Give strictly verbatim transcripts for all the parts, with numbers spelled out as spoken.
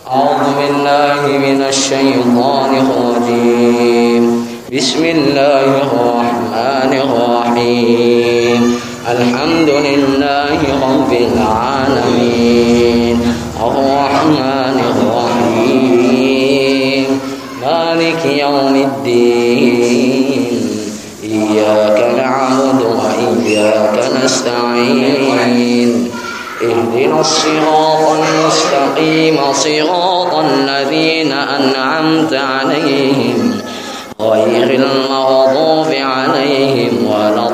أعوذ بالله من الشيطان الرجيم. بسم الله الرحمن الرحيم. الحمد لله رب العالمين الرحمن الرحيم مالك يوم الدين إياك نعبد وإياك نستعين اهدنا الصراط المستقيم صراط الذين أنعمت عليهم غير المغضوب عليهم ولا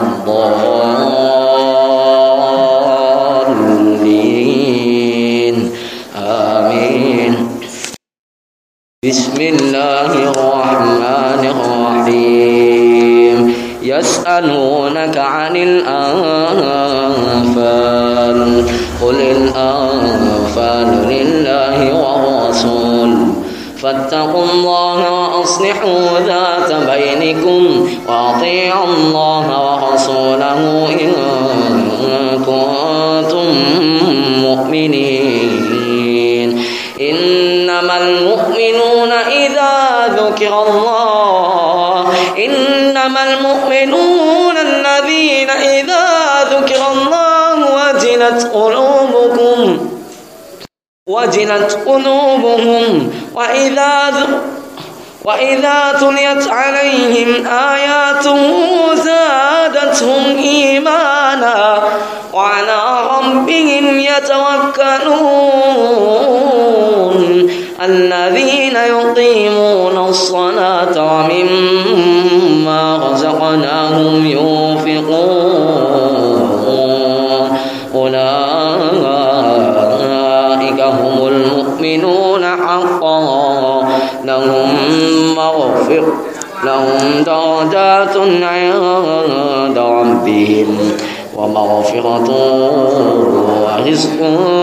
الضالين آمين. بسم الله الرحمن الرحيم. يسألونك عن الأنفال قل الأنفال لله والرسول فاتقوا الله وأصلحوا ذات بينكم وأطيعوا الله ورسوله إن كنتم مؤمنين. إنما المؤمنون إذا ذكر الله إنما المؤمنون الذين إذا ذكر الله وجلت قلوبكم وجلت قلوبهم وإذا وإذا تليت عليهم آياته زادتهم إيمانا وعلى ربهم يتوكلون. الذين يقيمون الصلاة ومما رزقناهم ينفقون أولئك هم المؤمنون حقا لهم مغفرة لهم درجات عند ربهم ومغفرة ورزق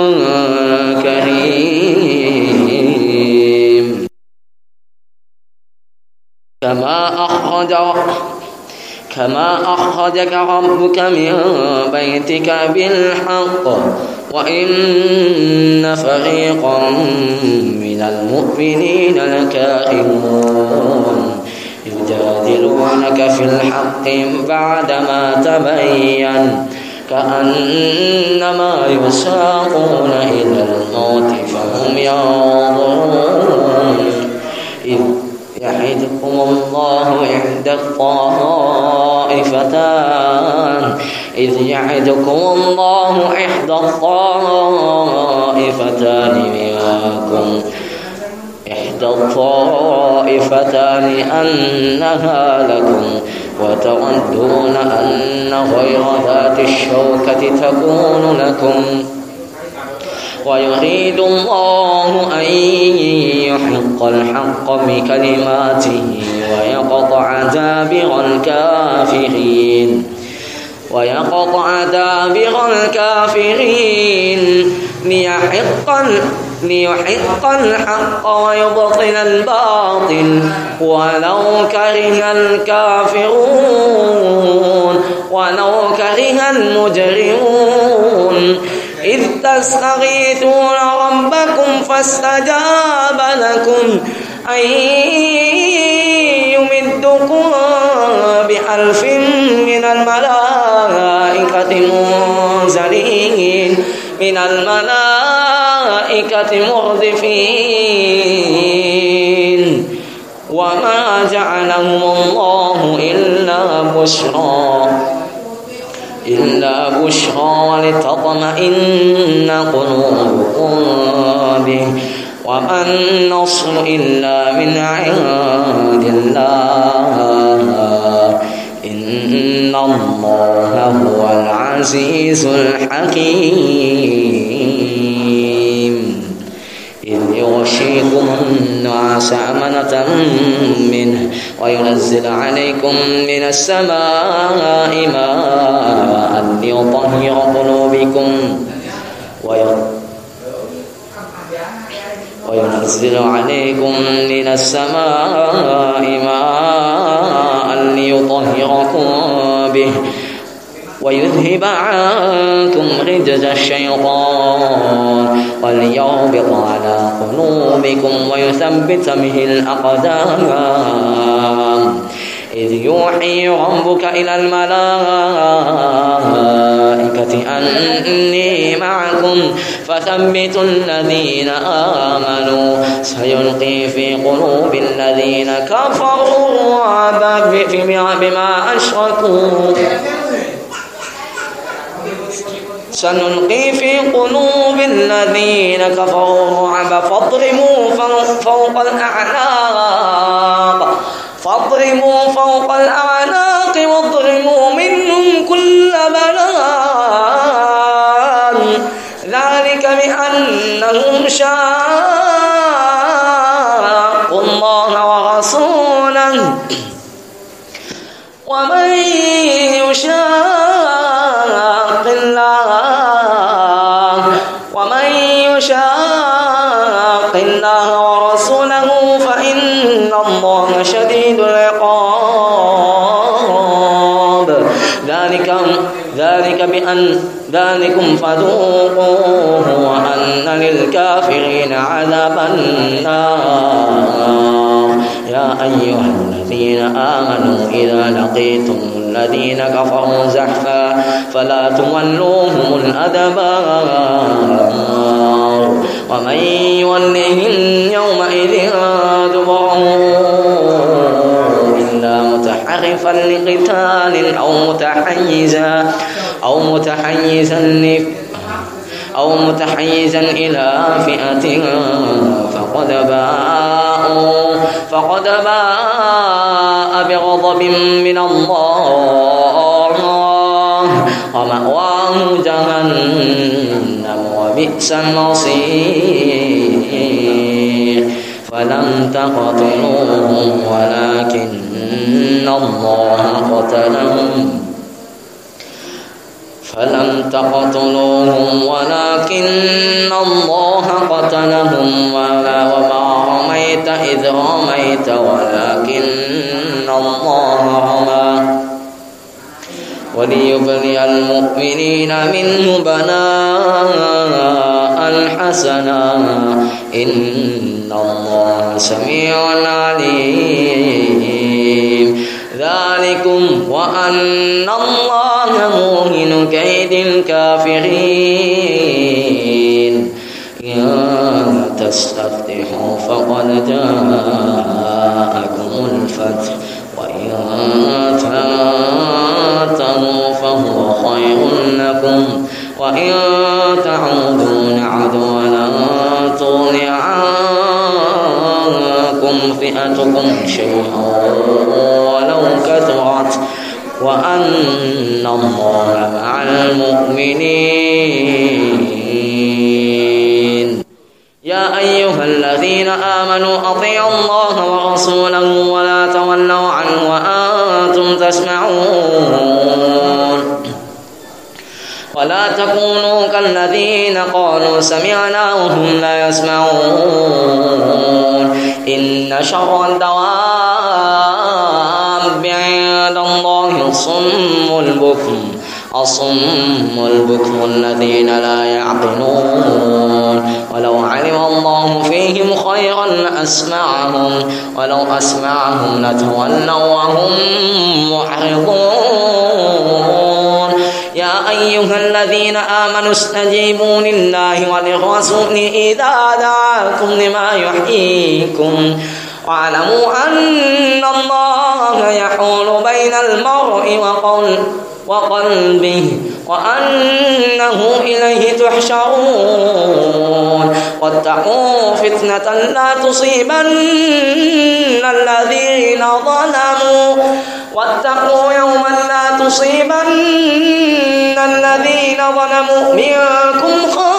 كريم. كما أخرج كما أخرجك ربك من بيتك بالحق وإن فريقا من المؤمنين لكارهون يجادلونك في الحق بعدما تبين كأنما يساقون إلى الموت فهم ينظرون. إذ يعدكم الله إحدى الطائفتان إذ يعدكم الله إحدى الطائفتان منكم إحدى الطائفتان أنها لكم وتودون أن غير ذات الشوكة تكون لكم ويريد الله أن يحق الحق بكلماته ويقطع دابر الكافرين ويقطع دابر الكافرين ليحق ليحق الحق ويبطل الباطل ولو كره الكافرون ولو كره المجرمون. إذ تستغيثون ربكم فاستجاب لكم أن يمدكم بألف من الملائكة منزلين من الملائكة مردفين وما جعلهم الله إلا بشرى إلا بشرى ولتطمئن قلوبكم به وما النصر إلا من عند الله إن الله هو العزيز الحكيم. إذ يغشيكم النعاس أمنة منه وينزل عليكم من السماء ماء ليطهر قلوبكم وينزل عليكم من السماء ماء ليطهركم به ويذهب عنكم رجز الشيطان وليربط على قلوبكم ليثبت به الأقدام إذ يوحي ربك إلى الملائكة أني معكم فثبتوا الذين آمنوا سيلقي في قلوب الذين كفروا الرعب بما أشركوا سنلقي في قلوب الذين كفروا الرعب فاضربوا فوق الأعناق فاضربوا فوق الأعناق واضربوا منهم كل بنان ذلك بأنهم شاقوا الله ورسوله ومن يشاق الله ومن يشاق الله ورسوله فإن الله شديد العقاب ذلك ذلك بأن ذلكم فذوقوه وأن للكافرين عذاب النار يا أيها الذين آمنوا إذا لقيتم الذين كفروا زحفا فلا تولوهم الأدبار ومن يولهم يومئذ دبره إلا متحرفا لقتال أو متحيزا أو متحيزا أو متحيزا إلى فئة فقد باءوا فقد باء بغضب من الله ومأواه جهنم وبئس المصير فلم تقتلوهم ولكن الله قتلهم فلم تقتلوهم ولكن الله قتلهم وما رميت إذ رميت ولكن الله رمى وليبلي المؤمنين منه بلاء حسنا إن الله سميع عليم ذلكم وأن الله موهن كيد الكافرين إن تستفتحوا فقد جاءكم الفتح وإن تنتهوا فهو خير لكم وإن تعودوا نعد ولن تغني عنكم فئتكم شيئا ولو كثرت وأن الله مع المؤمنين يا أيها الذين آمنوا أطيعوا الله ورسوله ولا تولوا عنه وأنتم تسمعون ولا تكونوا كالذين قالوا سمعنا وهم لا يسمعون إن شر الدواب عند الله الصم البكم الصم البكم الذين لا يعقلون ولو علم الله فيهم خيرا لأسمعهم ولو أسمعهم لتولوا وهم معرضون يا أيها الذين آمنوا استجيبوا لله وللرسول إذا دعاكم لما يحييكم واعلموا أن الله يحول بين المرء وقلبه وأنه إليه تحشرون واتقوا فتنة لا تصيبن الذين ظلموا واتقوا يوما لا تصيبن الذين ظلموا منكم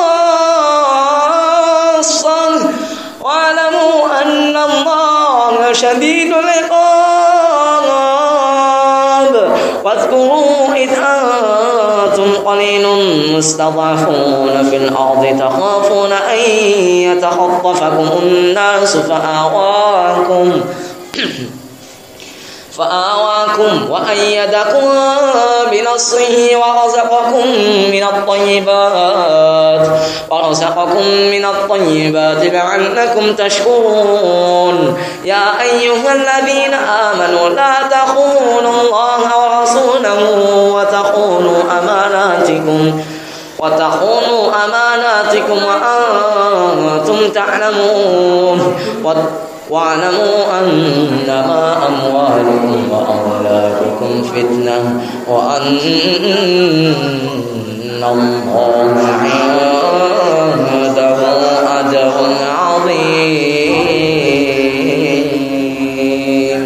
خاصة واعلموا أن الله شديد العقاب واذكروا إذ أنتم قليل مستضعفون في الأرض تخافون أن يتخطفكم الناس فآواكم فآواكم وأيدكم بنصره ورزقكم من الطيبات ورزقكم من الطيبات لعلكم تشكرون يا أيها الذين آمنوا لا تخونوا الله ورسوله وتخونوا أماناتكم وتخونوا أماناتكم وأنتم تعلمون واعلموا أنما أموالكم وأولادكم فتنة وأن الله عنده أجر عظيم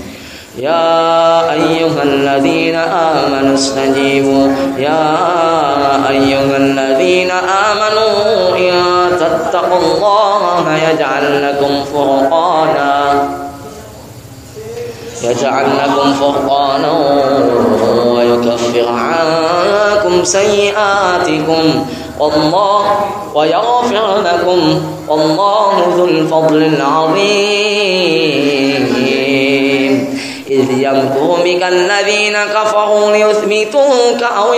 يا أيها الذين آمنوا استجيبوا يا أيها الذين آمنوا إن تتقوا الله يجعل لكم فرقانا يجعل لكم فرقانا ويكفر عنكم سيئاتكم والله ويغفر لكم والله ذو الفضل العظيم إذ يمكر بك الذين كفروا ليثبتوك أو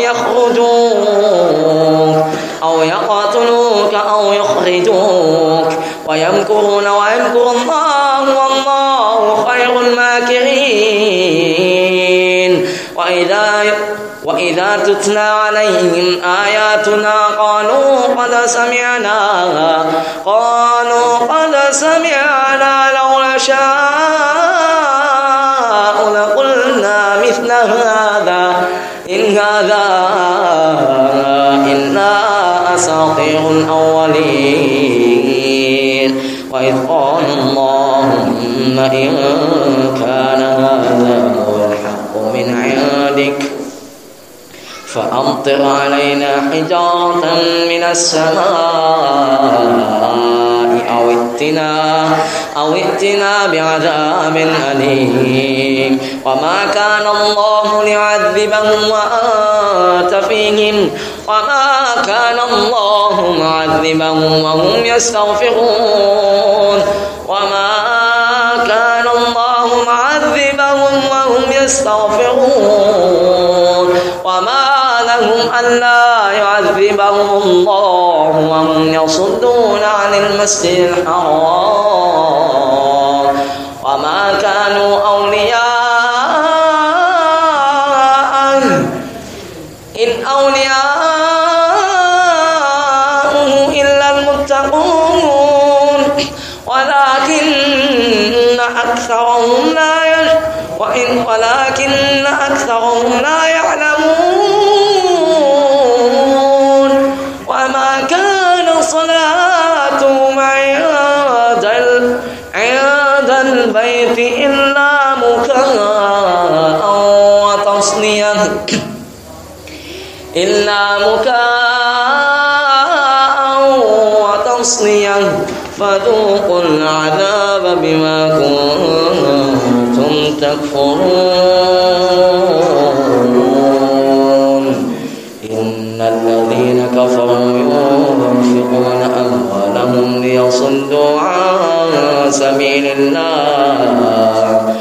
يخرجوك أو يقتلوك أو يخرجوك ويمكرون ويمكر الله والله خير الماكرين وإذا وإذا تتلى عليهم آياتنا قالوا قد سمعنا قالوا قد سمعنا لو نشاء لقلنا مثل هذا إن هذا إلا أساطير الأولين وإذ قال اللهم إن كان هذا هو الحق من عندك فأمطر علينا حجارة من السماء أو ائتنا أو ائتنا بعذاب أليم وما كان الله ليعذبهم وأنت فيهم وما كان الله معذبهم وهم يستغفرون وما كان الله معذبهم وهم يستغفرون وما لهم ألا يعذبهم الله وهم يصدون عن المسجد الحرام وما كانوا أولياءه إن أولياءه إلا المتقون ولكن أكثرهم لا وإن ولكن أكثرهم لا يعلمون وما كان صلاتهم عند عند البيت إلا مكاء وتصدية إلا مكاء وتصدية فذوقوا العذاب بما كنتم تكفرون إن الذين كفروا ينفقون أموالهم ليصدوا عن سبيل الله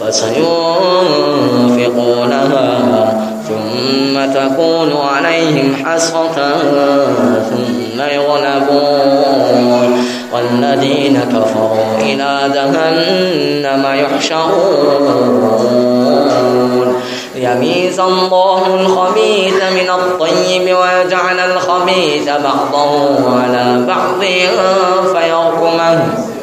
فسينفقونها ثم تكون عليهم حسرة ثم يغلبون والذين كفروا إلى جهنم يحشرون ليميز الله الخبيث من الطيب ويجعل الخبيث بعضه على بعض فيركمه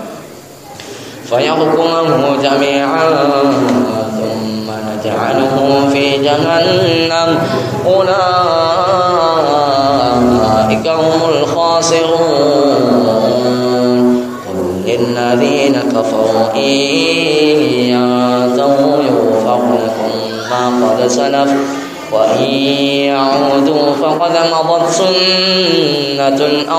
فيركمه جميعا ثم نجعله في جهنم أولئك هم الخاسرون قل للذين كفروا إن ينتهوا يغفر لكم ما قد سلف وإن يعودوا فقد مضت سنة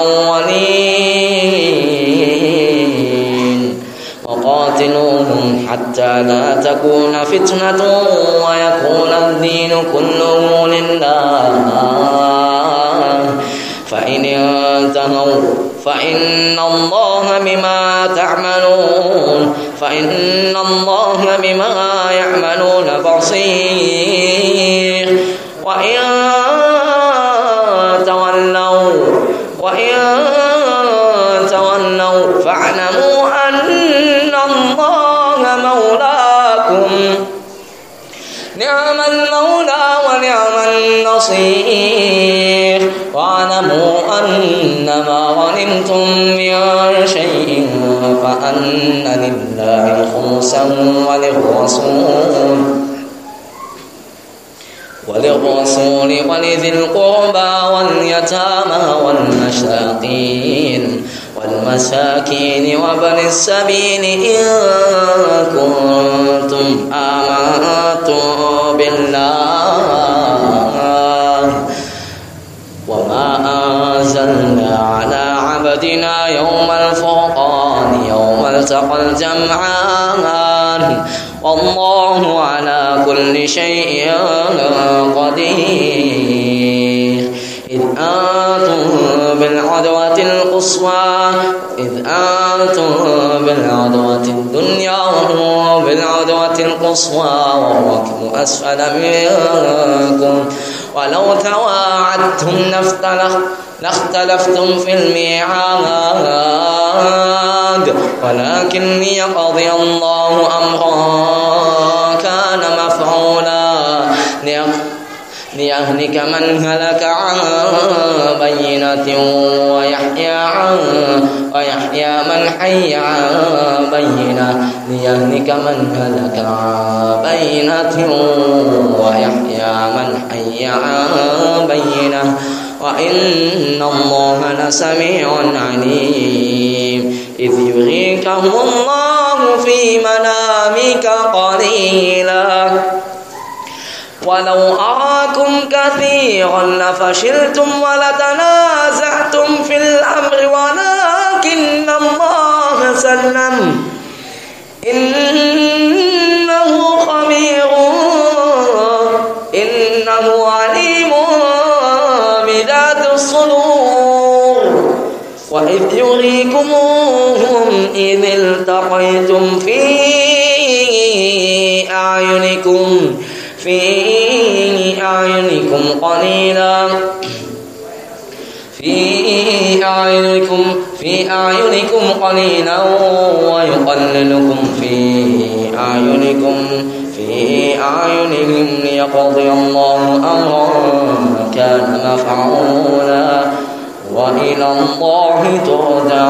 الأولين وقاتلوهم حتى لا تكون فتنة ويكون الدين كله لله فإن انتهوا فإن الله بما تعملون فإن الله بما يعملون بصير وإن تولوا وإن تولوا فاعلموا أن الله مولاكم نعم المولى ونعم النصير واعلموا أنما غنمتم من شيء فأن لله خمسه وللرسول وللرسول ولذي القربى واليتامى والمساكين والمساكين وابن السبيل إن كنتم آمنتم بالله وما أنزلنا على عبدنا يوم الفرقان يوم التقى الجمعان والله على كل شيء قدير إذ أنتم بالعدوة القصوى إذ أنتم بالعدوة الدنيا وهو بالعدوة القصوى والركب أسفل منكم ولو تواعدتم لاختلفتم في الميعاد ولكن ليقضي الله أمرا كان مفعولا ليهلك من هلك عن بينة ويحيى عن ويحيى من حي عن بينة ليهلك من هلك عن بينة ويحيى من حي عن بينة وإن الله لسميع عليم إذ يريكهم الله في منامك قليلا ولو أراكم كثيرا لفشلتم ولتنازعتم في الأمر ولكن الله سلم إنه خبير إنه عليم بذات الصدور وإذ يريكموهم إذ التقيتم في أعينكم في أعينكم قليلا في أعينكم في أعينكم قليلا ويقللكم في أعينكم في أعينهم ليقضي الله أمرا كان مفعولا وإلى الله ترجع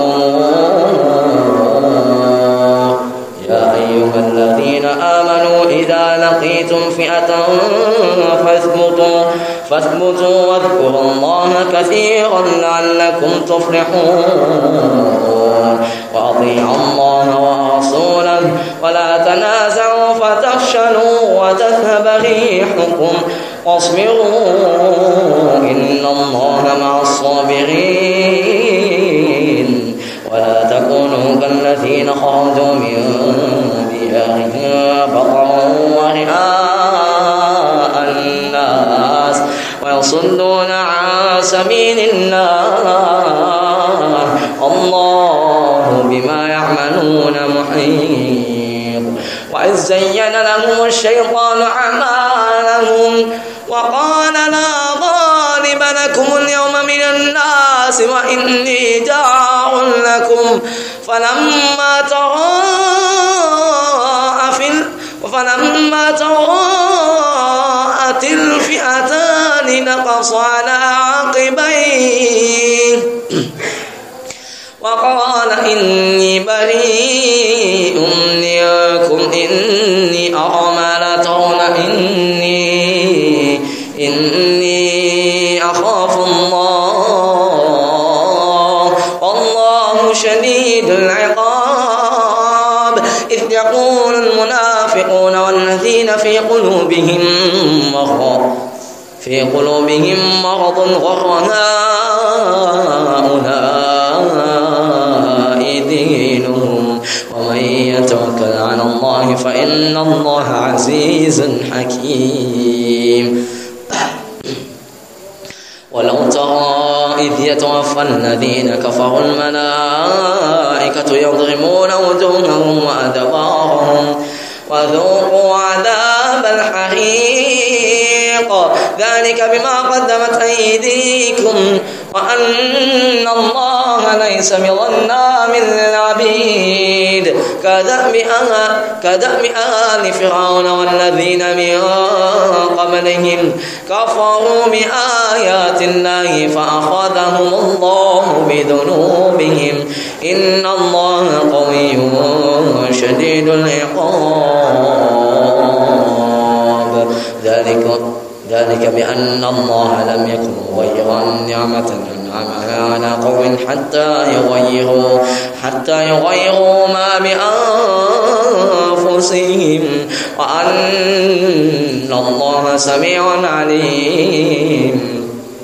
الأمور يا أيها الذين آمنوا إذا لقيتم فئة فاثبتوا فاثبتوا واذكروا الله كثيرا لعلكم تفلحون وأطيعوا الله ورسوله ولا تنازعوا فتفشلوا وتذهب ريحكم واصبروا إن الله مع الصابرين ولا تكونوا كالذين خرجوا من ديارهم بطرا ورئاء الناس ويصدون عن سبيل الله الله بما يعملون محيط وإذ زين لهم الشيطان أعمالهم وقال لا غالب لكم اليوم من الناس وإني جار لكم فلما تراءى في فلما تراءت الفئتان نقص على عقبيه وقال إني بريء منكم إني أرى ما لا ترون إني إني أخاف الله والله شديد العقاب إذ يقول المنافقون والذين في قلوبهم مرض في قلوبهم مرض غر هؤلاء دينهم ومن يتوكل على الله فإن الله عزيز حكيم ولو ترى يتوفى الذين كفروا الملائكة يضربون وجوههم وأدبارهم وذوقوا عذاب الحريق ذلك بما قدمت أيديكم وأن الله ليس بظلام للعبيد كدأب آل فرعون والذين من قبلهم كفروا بآيات الله فأخذهم الله بذنوبهم إن الله قوي شديد العقاب ذلك ذلك بأن الله لم يكن مغيرا نعمة أنعمها على قوم حتى يغيروا حتى يغيروا ما بأنفسهم وأن الله سميع عليم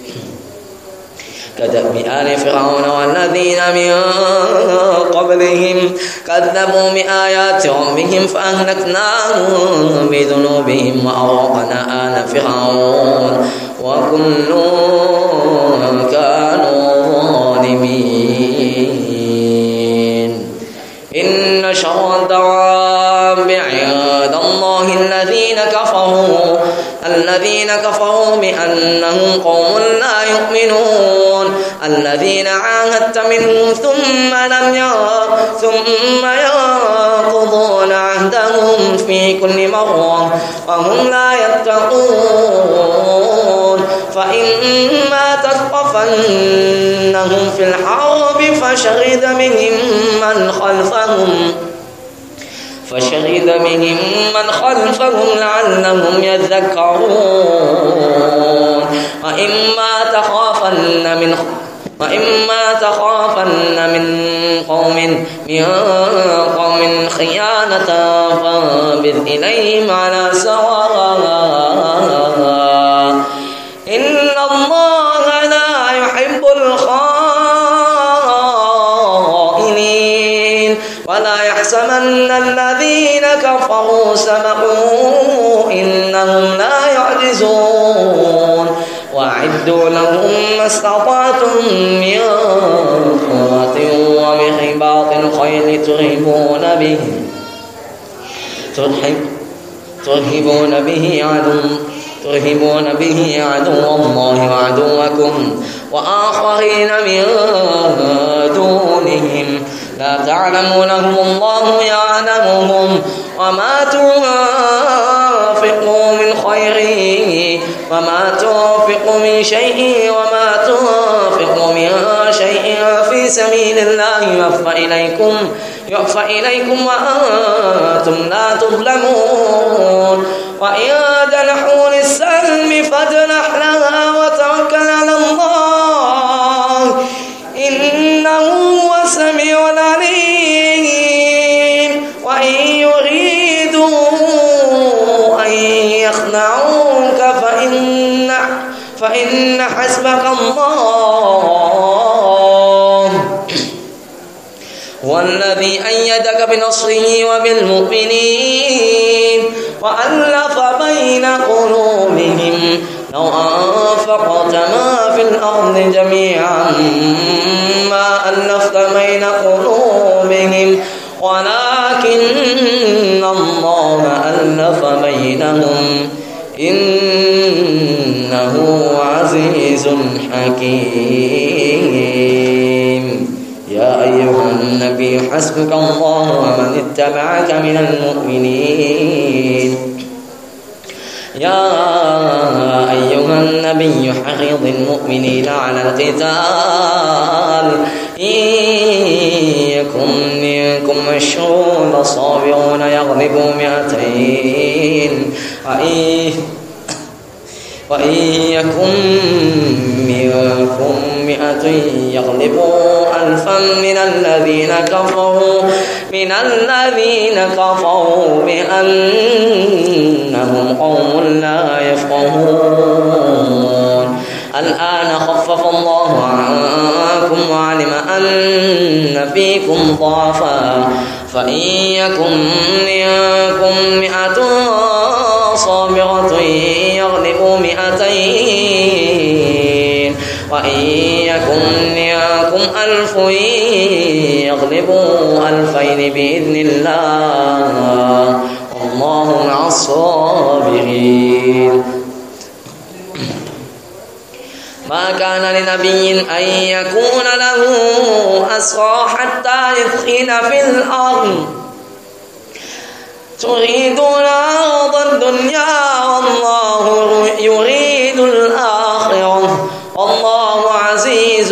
كدأب آل فرعون والذين من قبلهم كذبوا بآيات ربهم فأهلكناهم بذنوبهم وأغرقنا آل فرعون وكل كانوا ظالمين إن شر الدواب عند الله الذين كفروا الذين كفروا بأنهم قوم لا يؤمنون الذين عاهدت منهم ثم لم ثم ينقضون عهدهم في كل مرة وهم لا يتقون فإما تثقفنهم في الحرب فشرد بهم من خلفهم فشهد بهم من خلفهم لعلهم يذكرون وإما تخافن من وإما تخافن من قوم من قوم خيانة فانبذ إليهم على سواء إن الله لا يحب الخائنين ولا يحسبن الذين كفروا سبقوا إنهم لا يعجزون وأعدوا لهم ما استطعتم من قوة ومن الخيل ترهبون به ترهبون به عدو ترهبون به عدو الله وعدوكم وآخرين من دونهم لا تعلمونهم الله يعلمهم وما تنفقوا من خير وما تنفقوا من شيء وما تنفقوا من شيء في سبيل الله يوفى إليكم يوفى إليكم وأنتم لا تظلمون وإن جنحوا للسلم فاجنح لها وتوكل على الله إنه هو السميع العليم وإن يريدوا أن يخدعوك فإن فإن حسبك الله هو الذي أيدك بنصره وبالمؤمنين وألف بين قلوبهم لو أنفقت ما في الأرض جميعا ما ألفت بين قلوبهم ولكن الله ألف بينهم إنه عزيز حكيم يا أيها النبي حسبك الله ومن اتبعك من المؤمنين يا أيها النبي حرض المؤمنين على القتال إن يكن منكم عشرون صابرون يغلبوا مئتين وإن وإن يكن منكم مئة يغلبوا ألفا من الذين كفروا من الذين كفروا بأنهم قوم لا يفقهون الآن خفف الله عنكم وعلم أن فيكم ضعفا فإن يكن منكم مئة صابرة يغلبوا مئتين وإن يكن ألف يغلبوا ألفين بإذن الله والله مع الصابرين. ما كان لنبي أن يكون له أسرى حتى يثخن في الأرض تريدون عرض الدنيا والله يريد الآخرة والله عزيز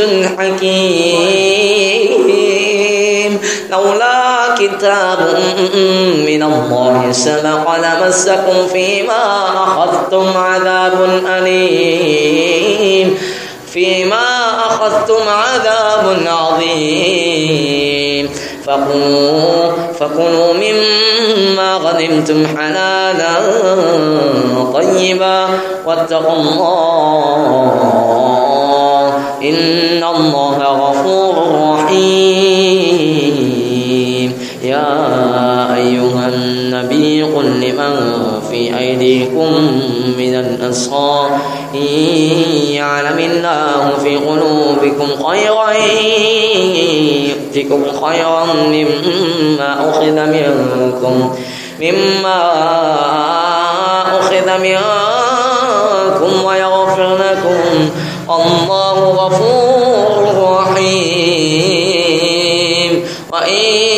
حكيم. لولا كتاب من الله سبق لمسكم فيما أخذتم عذاب أليم فيما أخذتم عذاب عظيم. فكلوا فكلوا مما غنمتم حلالا طيبا واتقوا الله إن الله غفور رحيم. يا أيها النبي قل لمن في أيديكم من الأسرى إن يعلم الله في قلوبكم خيرا يؤتكم خيرا مما أخذ منكم مما أخذ منكم ويغفر لكم الله غفور رحيم. وإن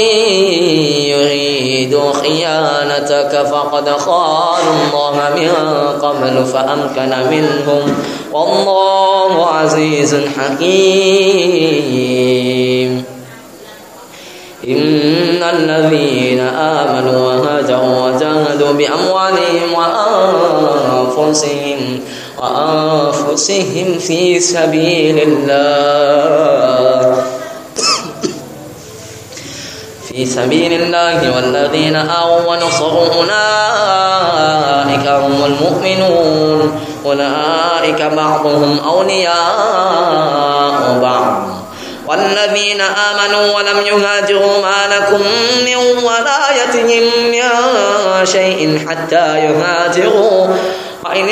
يريدوا خيانتك فقد خانوا الله من قبل فأمكن منهم والله عزيز حكيم. إن الذين آمنوا وهاجروا وجاهدوا بأموالهم وأنفسهم وأنفسهم في سبيل الله في سبيل الله والذين آووا ونصروا أولئك هم المؤمنون أولئك بعضهم أولياء بعض والذين آمنوا ولم يهاجروا ما لكم من ولايتهم من شيء حتى يهاجروا وإن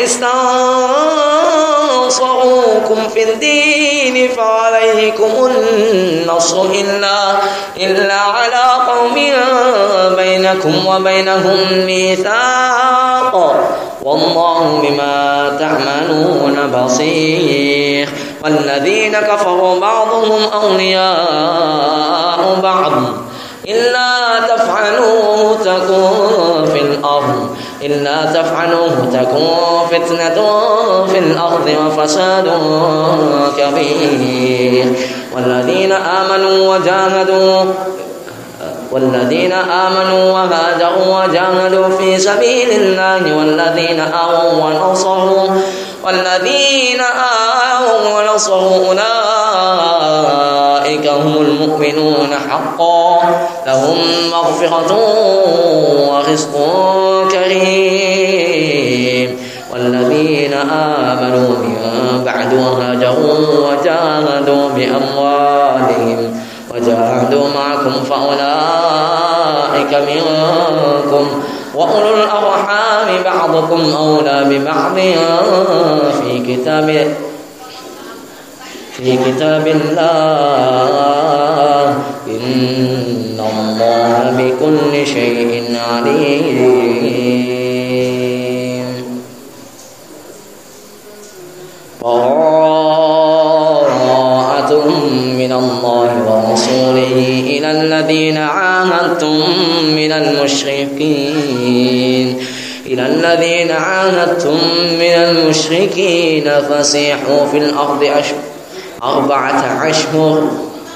استنصروكم في الدين فعليكم النصر إلا, إلا على قوم بينكم وبينهم ميثاق والله بما تعملون بصير. والذين كفروا بعضهم أولياء بعض إلا تفعلوه تكون في الأرض إلا تفعلوه تكون فتنة في الأرض وفساد كبير. والذين آمنوا وجاهدوا والذين آمنوا وهاجروا وجاهدوا في سبيل الله والذين آووا ونصروا والذين آووا ونصروا أولئك هم المؤمنون حقا لهم مغفرة ورزق كريم. والذين آمنوا من بعد وهاجروا وجاهدوا بأموالهم وجاهدوا معكم فأولئك منكم وأولو الأرحام بعضكم أولى ببعض في كتاب في كتاب الله إن الله بكل شيء عليم. براءة من الله ورسوله إلى الذين عاهدتم من المشركين إلى الذين عاهدتم من المشركين فسيحوا في الأرض أربعة أشهر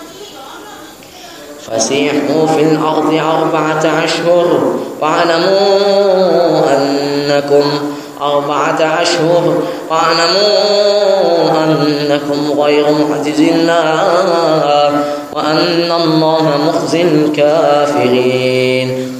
فسيحوا في الأرض أربعة أشهر واعلموا أنكم أربعة أشهر واعلموا أنكم غير معجز الله وأن الله مخزي الكافرين.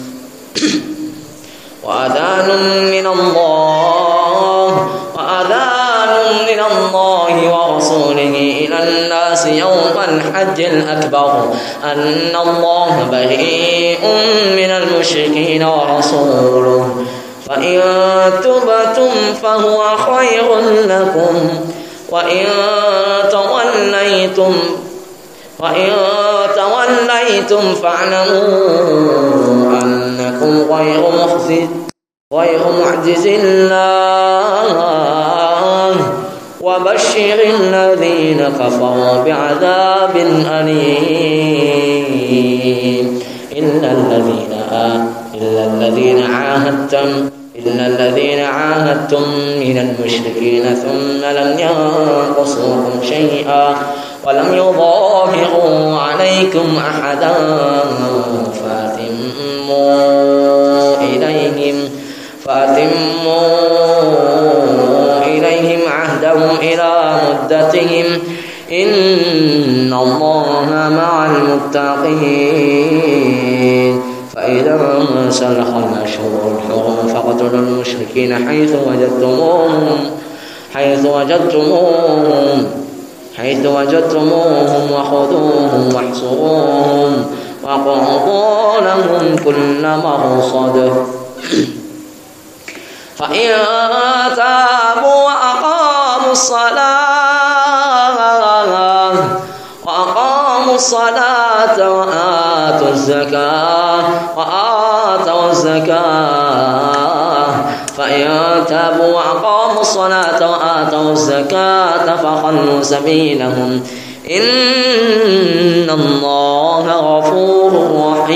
وأذان من الله وأذان من الله ورسوله إلى الناس يوم الحج الأكبر أن الله بريء من المشركين ورسوله فإن تبتم فهو خير لكم وإن توليتم وإن توليتم فاعلموا أنكم غير مخزي غير معجز الله وبشر الذين كفروا بعذاب أليم إلا الذين إلا الذين عاهدتم إلا الذين عاهدتم من المشركين ثم لم ينقصوكم شيئا ولم يظاهروا عليكم أحدا فأتموا إليهم فأتموا إليهم عهدهم إلى مدتهم إن الله مع المتقين فإذا انسلخ الأشهر الحرم فاقتلوا المشركين حيث وجدتموهم حيث وجدتموهم حيث وجدتموهم وخذوهم واحصروهم واقعدوا لهم كل مرصد فإن تابوا وأقاموا الصلاة وأقاموا الصلاة وآتوا الزكاة وآتوا الزكاة فإن تابوا وأقاموا الصلاة وآتوا الزكاة فخلوا سبيلهم إن الله غفور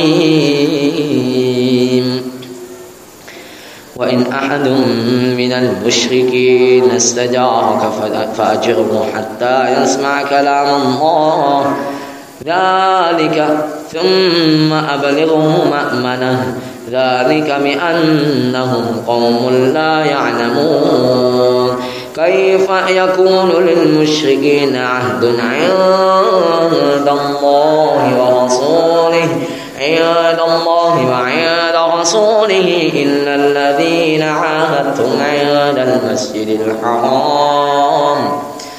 رحيم وإن أحد من المشركين استجارك فأجره حتى يسمع كلام الله ذلك ثم أبلغه مأمنه ذلك بأنهم قوم لا يعلمون كيف يكون للمشركين عهد عند الله ورسوله عند الله وعند رسوله إلا الذين عاهدتم عند المسجد الحرام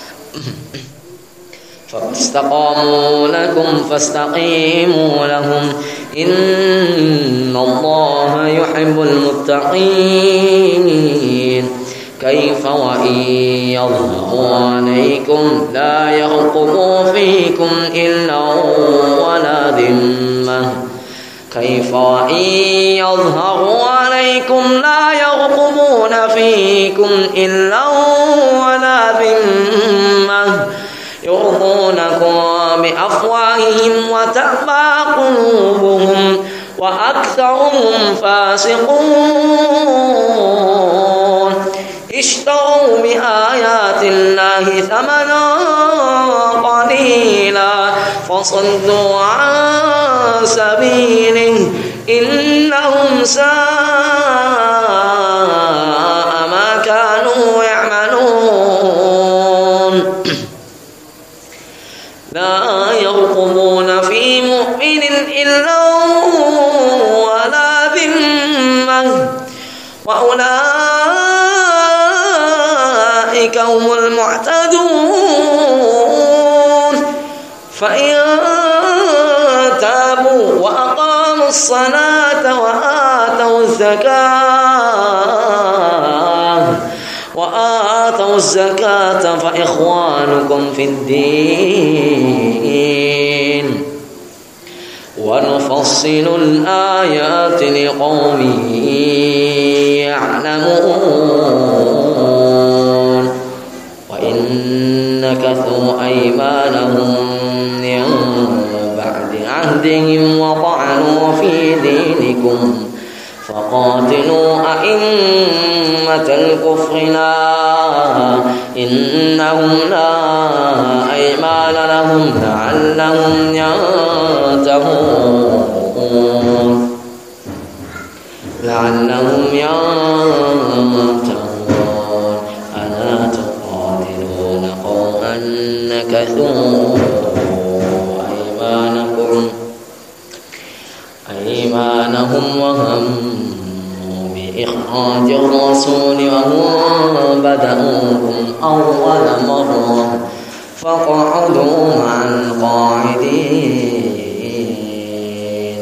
فاستقاموا لكم فاستقيموا لهم إن الله يحب المتقين كيف وإن يظهروا عليكم لا يرقبوا فيكم إلا ولا ذمة كيف وإن يظهروا عليكم لا يرقبون فيكم إلا ولا ذمة يرضونكم بأفواههم وتأبى قلوبهم وأكثرهم فاسقون اشتروا بآيات الله ثمنا قليلا فصدوا عن سبيله إنهم ساء ما كانوا يعملون لا يرقبون في مؤمن إلا ولا ذمة وأولئك هم المعتدون فإن تابوا وأقاموا الصلاة وآتوا الزكاة وآتوا الزكاة فإخوانكم في الدين ونفصل الآيات لقوم يعلمون وإن نكثوا أيمانهم من بعد عهدهم وطعنوا في دينكم فقاتلوا أئمة الكفر لا إنهم لا أيمان لهم لعلهم ينتهون لعلهم ينتهون ألا تقاتلون قوما نكثوا أيمانكم أيمانهم وهموا بإخراج الرسول وهم بدأوكم أول مرة فاقعدوا مع القاعدين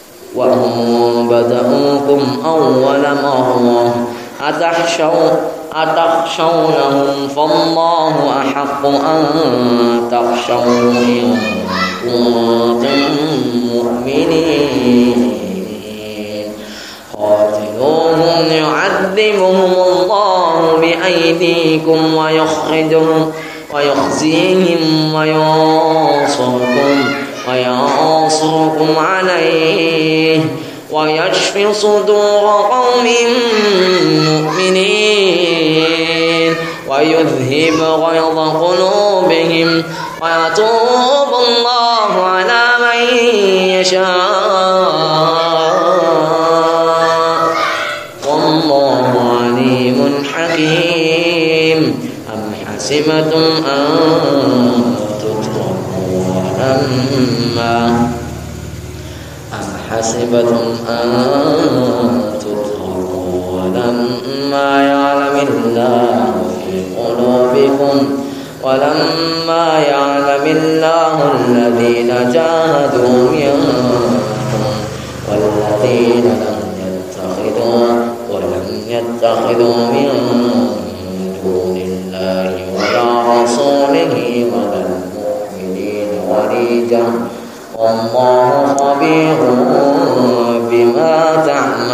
وهم بدأوكم أول مرة أتخشوا أتخشونهم فالله أحق أن تخشوه إن كنتم مؤمنين قاتلوهم يعذبهم الله بأيديكم ويخرجهم ويخزيهم وينصركم وينصركم عليه ويشفي صدور قوم مؤمنين ويذهب غيظ قلوبهم ويتوب الله على من يشاء والله عليم حكيم. أم حسبتم أن تتركوا ولما أم حسبتم أن تتركوا ولما يعلم الله في قلوبكم ولما يعلم الله الذين جاهدوا منكم والذين لم يتخذوا ولم يتخذوا من دون الله ولا رسوله ولا المؤمنين وليجا والله خبير بما تعملون.